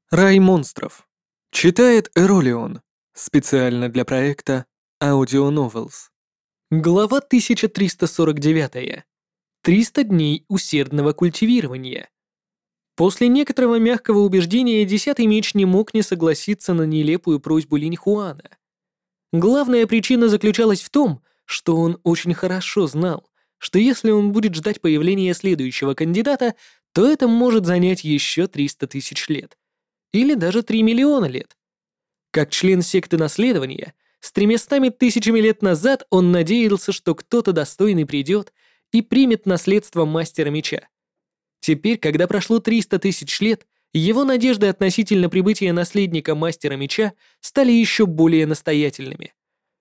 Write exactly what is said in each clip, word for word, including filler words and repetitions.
Рай монстров. Читает Эролион. Специально для проекта Audio Novels. Глава тысяча триста сорок девять. триста дней усердного культивирования. После некоторого мягкого убеждения Десятый Меч не мог не согласиться на нелепую просьбу Линьхуана. Главная причина заключалась в том, что он очень хорошо знал, что если он будет ждать появления следующего кандидата, то это может занять еще триста тысяч лет. Или даже три миллиона лет. Как член секты наследования, с тремястами тысячами лет назад он надеялся, что кто-то достойный придет и примет наследство Мастера Меча. Теперь, когда прошло триста тысяч лет, его надежды относительно прибытия наследника Мастера Меча стали еще более настоятельными.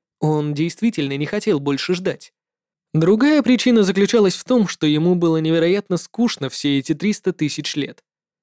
Он действительно не хотел больше ждать. Другая причина заключалась в том, что ему было невероятно скучно все эти триста тысяч лет.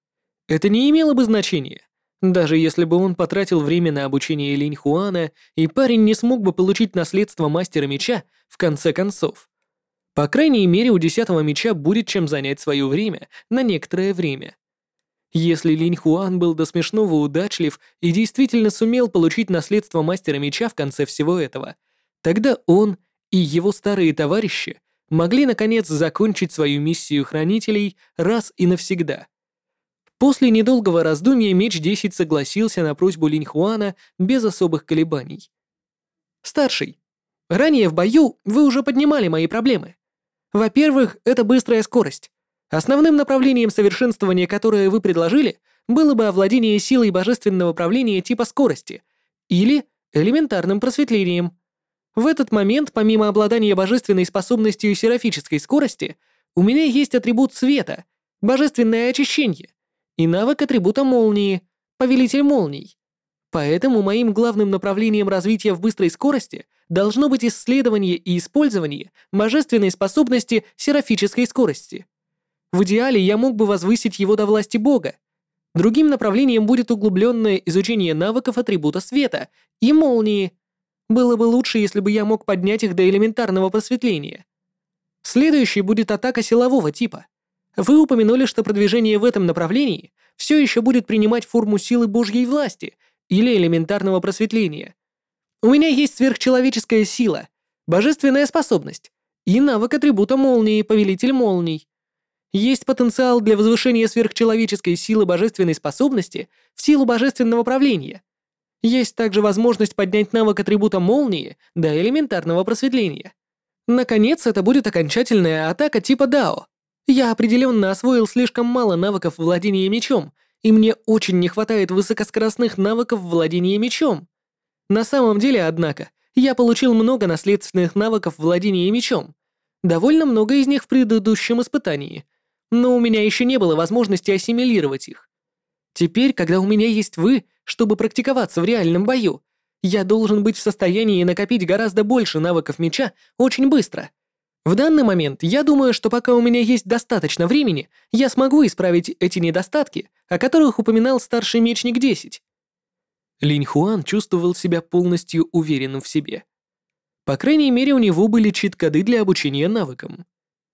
Это не имело бы значения, даже если бы он потратил время на обучение Линьхуана, и парень не смог бы получить наследство Мастера Меча в конце концов. По крайней мере, у Десятого Меча будет чем занять свое время на некоторое время. Если Линьхуан был до смешного удачлив и действительно сумел получить наследство Мастера Меча в конце всего этого, тогда он и его старые товарищи могли наконец закончить свою миссию хранителей раз и навсегда. После недолгого раздумья Меч десять согласился на просьбу Линьхуана без особых колебаний. «Старший, ранее в бою вы уже поднимали мои проблемы. Во-первых, это быстрая скорость. Основным направлением совершенствования, которое вы предложили, было бы овладение силой божественного правления типа скорости или элементарным просветлением. В этот момент, помимо обладания божественной способностью серафической скорости, у меня есть атрибут света, божественное очищение, и навык атрибута молнии, повелитель молний. Поэтому моим главным направлением развития в быстрой скорости должно быть исследование и использование божественной способности серафической скорости. В идеале я мог бы возвысить его до власти Бога. Другим направлением будет углубленное изучение навыков атрибута света и молнии. Было бы лучше, если бы я мог поднять их до элементарного просветления. Следующей будет атака силового типа. Вы упомянули, что продвижение в этом направлении все еще будет принимать форму силы Божьей власти или элементарного просветления. У меня есть сверхчеловеческая сила, божественная способность и навык атрибута молнии, повелитель молний. Есть потенциал для возвышения сверхчеловеческой силы божественной способности в силу божественного правления. Есть также возможность поднять навык атрибута молнии до элементарного просветления. Наконец, это будет окончательная атака типа Дао. Я определенно освоил слишком мало навыков владения мечом, и мне очень не хватает высокоскоростных навыков владения мечом. На самом деле, однако, я получил много наследственных навыков владения мечом. Довольно много из них в предыдущем испытании, но у меня еще не было возможности ассимилировать их. Теперь, когда у меня есть вы, чтобы практиковаться в реальном бою, я должен быть в состоянии накопить гораздо больше навыков меча очень быстро. В данный момент я думаю, что пока у меня есть достаточно времени, я смогу исправить эти недостатки, о которых упоминал старший мечник десять. Линьхуан чувствовал себя полностью уверенным в себе. По крайней мере, у него были чит-коды для обучения навыкам.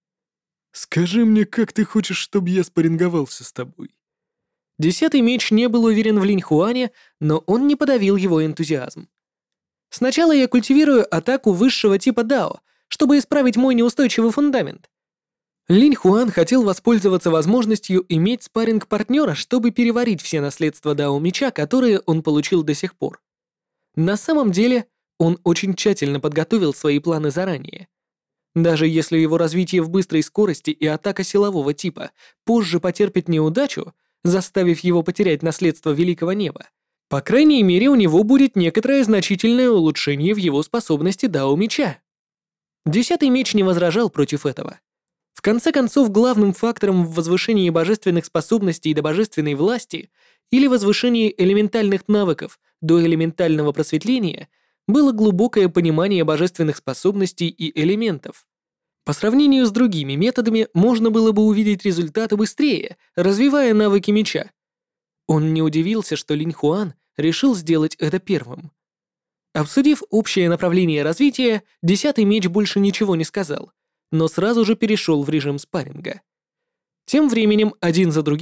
«Скажи мне, как ты хочешь, чтобы я спарринговался с тобой?» Десятый меч не был уверен в Линьхуане, но он не подавил его энтузиазм. «Сначала я культивирую атаку высшего типа Дао, чтобы исправить мой неустойчивый фундамент». Линьхуан хотел воспользоваться возможностью иметь спарринг-партнера, чтобы переварить все наследства Дао Меча, которые он получил до сих пор. На самом деле, он очень тщательно подготовил свои планы заранее. Даже если его развитие в быстрой скорости и атака силового типа позже потерпит неудачу, заставив его потерять наследство Великого Неба, по крайней мере, у него будет некоторое значительное улучшение в его способности Дао Меча. Десятый меч не возражал против этого. В конце концов, главным фактором в возвышении божественных способностей до божественной власти или возвышении элементальных навыков до элементального просветления было глубокое понимание божественных способностей и элементов. По сравнению с другими методами можно было бы увидеть результаты быстрее, развивая навыки меча. Он не удивился, что Линьхуан решил сделать это первым. Обсудив общее направление развития, Десятый меч больше ничего не сказал, но сразу же перешел в режим спарринга. Тем временем, один за другим,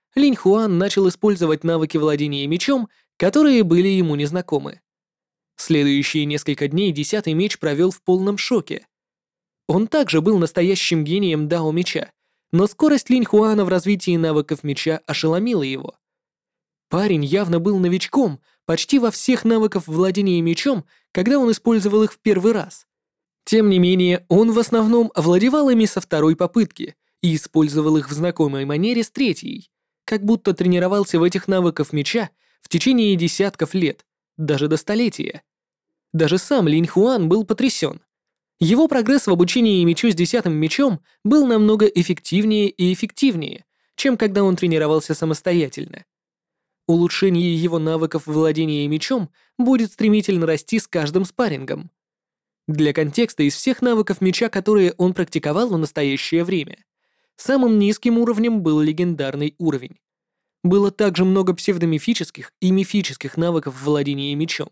Линь Хуан начал использовать навыки владения мечом, которые были ему незнакомы. Следующие несколько дней десятый меч провел в полном шоке. Он также был настоящим гением дао меча, но скорость Линь Хуана в развитии навыков меча ошеломила его. Парень явно был новичком почти во всех навыках владения мечом, когда он использовал их в первый раз. Тем не менее, он в основном овладевал ими со второй попытки и использовал их в знакомой манере с третьей, как будто тренировался в этих навыках меча в течение десятков лет, даже до столетия. Даже сам Линь Хуан был потрясен. Его прогресс в обучении мечу с десятым мечом был намного эффективнее и эффективнее, чем когда он тренировался самостоятельно. Улучшение его навыков владения мечом будет стремительно расти с каждым спаррингом. Для контекста, из всех навыков меча, которые он практиковал в настоящее время, самым низким уровнем был легендарный уровень. Было также много псевдомифических и мифических навыков владения мечом.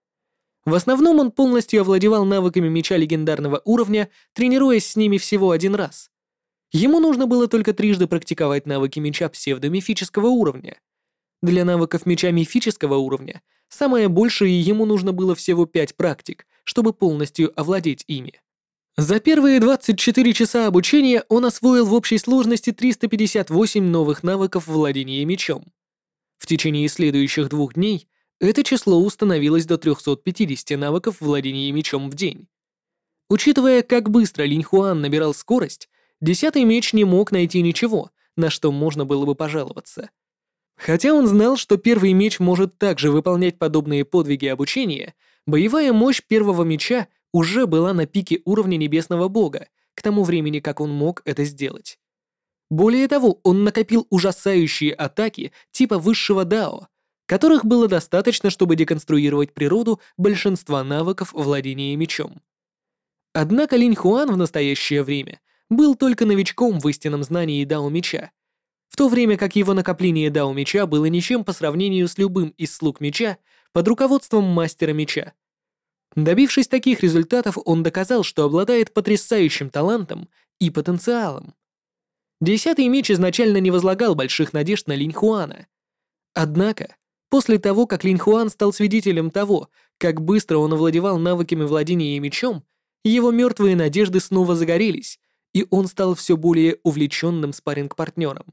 В основном он полностью овладевал навыками меча легендарного уровня, тренируясь с ними всего один раз. Ему нужно было только трижды практиковать навыки меча псевдомифического уровня. Для навыков меча мифического уровня самое большее ему нужно было всего пять практик, чтобы полностью овладеть ими. За первые двадцать четыре часа обучения он освоил в общей сложности триста пятьдесят восемь новых навыков владения мечом. В течение следующих двух дней это число установилось до триста пятьдесят навыков владения мечом в день. Учитывая, как быстро Линь Хуан набирал скорость, десятый меч не мог найти ничего, на что можно было бы пожаловаться. Хотя он знал, что первый меч может также выполнять подобные подвиги обучения, боевая мощь первого меча уже была на пике уровня небесного бога к тому времени, как он мог это сделать. Более того, он накопил ужасающие атаки типа высшего дао, которых было достаточно, чтобы деконструировать природу большинства навыков владения мечом. Однако Линь Хуан в настоящее время был только новичком в истинном знании дао меча, в то время как его накопление дао меча было ничем по сравнению с любым из слуг меча под руководством мастера меча. Добившись таких результатов, он доказал, что обладает потрясающим талантом и потенциалом. Десятый меч изначально не возлагал больших надежд на Линь Хуана. Однако, после того, как Линь Хуан стал свидетелем того, как быстро он овладевал навыками владения мечом, его мертвые надежды снова загорелись, и он стал все более увлеченным спарринг-партнером.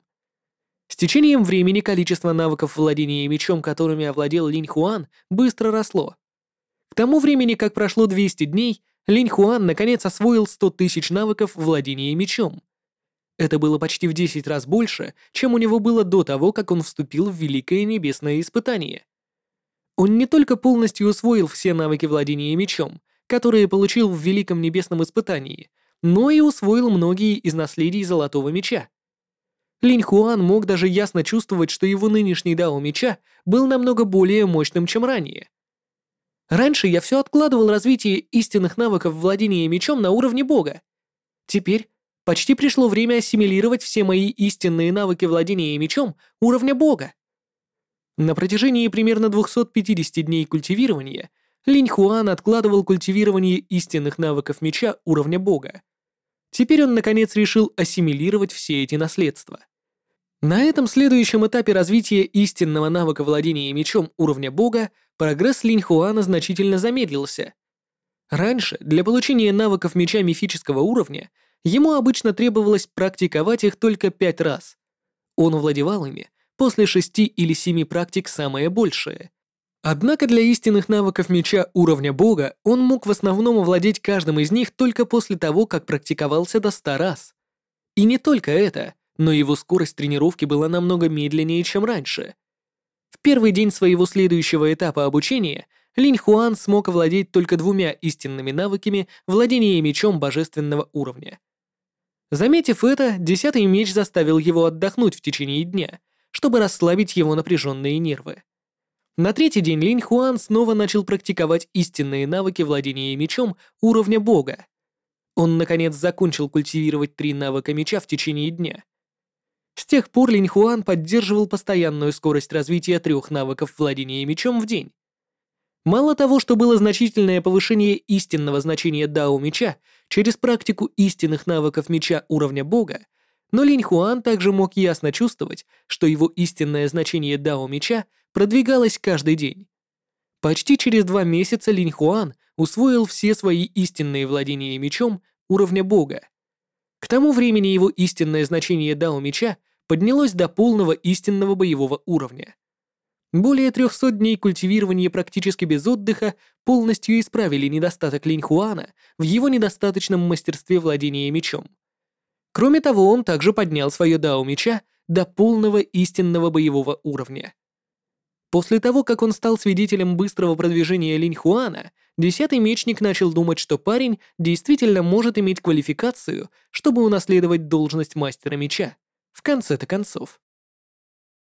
С течением времени количество навыков владения мечом, которыми овладел Линь Хуан, быстро росло. К тому времени, как прошло двести дней, Линь Хуан наконец освоил сто тысяч навыков владения мечом. Это было почти в десять раз больше, чем у него было до того, как он вступил в Великое Небесное Испытание. Он не только полностью усвоил все навыки владения мечом, которые получил в Великом Небесном Испытании, но и усвоил многие из наследий Золотого Меча. Линь Хуан мог даже ясно чувствовать, что его нынешний дао меча был намного более мощным, чем ранее. Раньше я все откладывал развитие истинных навыков владения мечом на уровне бога. Теперь почти пришло время ассимилировать все мои истинные навыки владения мечом уровня бога. На протяжении примерно двухсот пятидесяти дней культивирования Линь Хуан откладывал культивирование истинных навыков меча уровня бога. Теперь он наконец решил ассимилировать все эти наследства. На этом следующем этапе развития истинного навыка владения мечом уровня бога прогресс Линь Хуана значительно замедлился. Раньше для получения навыков меча мифического уровня ему обычно требовалось практиковать их только пять раз. Он овладевал ими после шести или семи практик самое большее. Однако для истинных навыков меча уровня бога он мог в основном овладеть каждым из них только после того, как практиковался до ста раз. И не только это, но его скорость тренировки была намного медленнее, чем раньше. В первый день своего следующего этапа обучения Линь Хуан смог овладеть только двумя истинными навыками владения мечом божественного уровня. Заметив это, десятый меч заставил его отдохнуть в течение дня, чтобы расслабить его напряженные нервы. На третий день Линь Хуан снова начал практиковать истинные навыки владения мечом уровня бога. Он, наконец, закончил культивировать три навыка меча в течение дня. С тех пор Линь Хуан поддерживал постоянную скорость развития трех навыков владения мечом в день. Мало того, что было значительное повышение истинного значения дао меча через практику истинных навыков меча уровня бога, Но Линь Хуан также мог ясно чувствовать, что его истинное значение Дао Меча продвигалось каждый день. Почти через два месяца Линь Хуан усвоил все свои истинные владения мечом уровня бога. К тому времени его истинное значение Дао Меча поднялось до полного истинного боевого уровня. Более трехсот дней культивирования практически без отдыха полностью исправили недостаток Линь Хуана в его недостаточном мастерстве владения мечом. Кроме того, он также поднял свое Дао Меча до полного истинного боевого уровня. После того, как он стал свидетелем быстрого продвижения Линь Хуана, десятый мечник начал думать, что парень действительно может иметь квалификацию, чтобы унаследовать должность мастера меча, в конце-то концов.